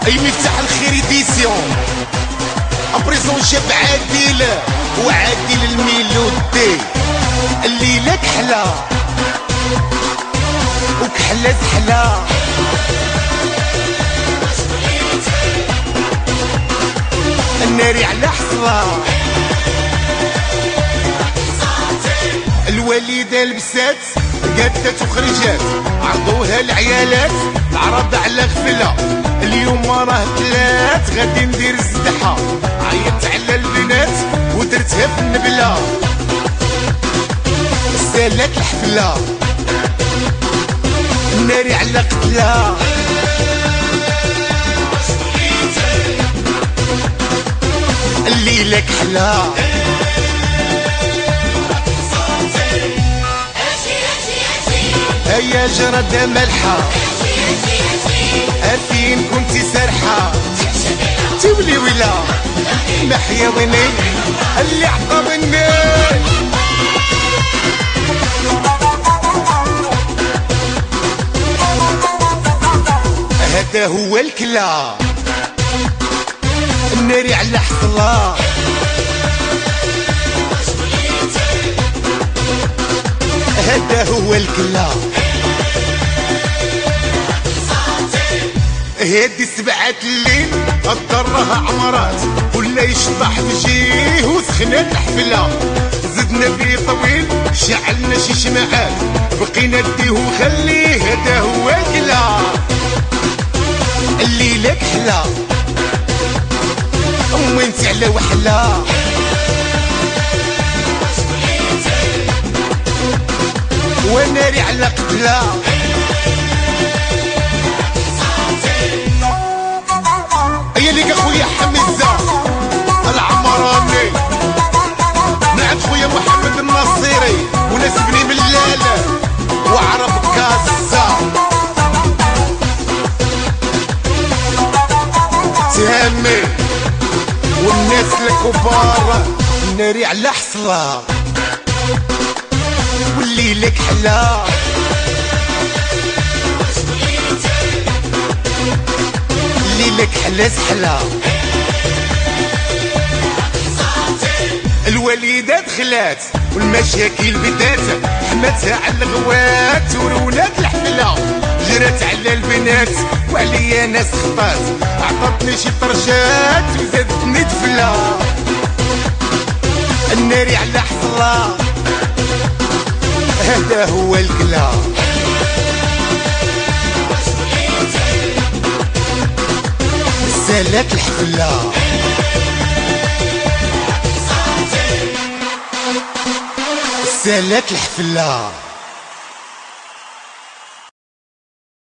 اي مفتاح الخير ايديسيون ابريزون شاب عادل وعادل الميلودي الليلة كحلا وكحلا زحلا الناري على حصلا الوالدة لبسات قدت وخرجات عرضوها العيالات العرض على غفلة اليوم راه ثلاث غادي ندير الزدحة عيطت على البنات ودرتها في النبلة سالات الحفلة الناري على قتلة الليلة كحلا هيا جردة ملحة أفين كنتي سرحة تولي ولا محيا ويني اللي عقبني هذا هو الكلا الناري على حصلة هذا هو الكلا هادي سبعة الليل الضرها عمرات ولا يشطح بجيه وسخنات الحفلة زدنا بيه طويل شعلنا شي شمعات بقينا نديه وخليه هذا هو الكلا الليلة كحلا وانت على وحلا وناري على قتلا هيا ليك اخويا حمزة العمراني نعم خويا محمد النصيري وناس بني ملالة وعرب كازا تهمي والناس الكبار ناري على حصلة والليلة كحلا الليلة كحلا زحلا الوالدة دخلات والمشاكل بدات حماتها على الغوات ورونات الحفلة جرات على البنات وعليا ناس خطات عطاتني شي طرشات وزادتني دفلة الناري على حصلة هذا هو الكلا سالات الحفلة سالات الحفلة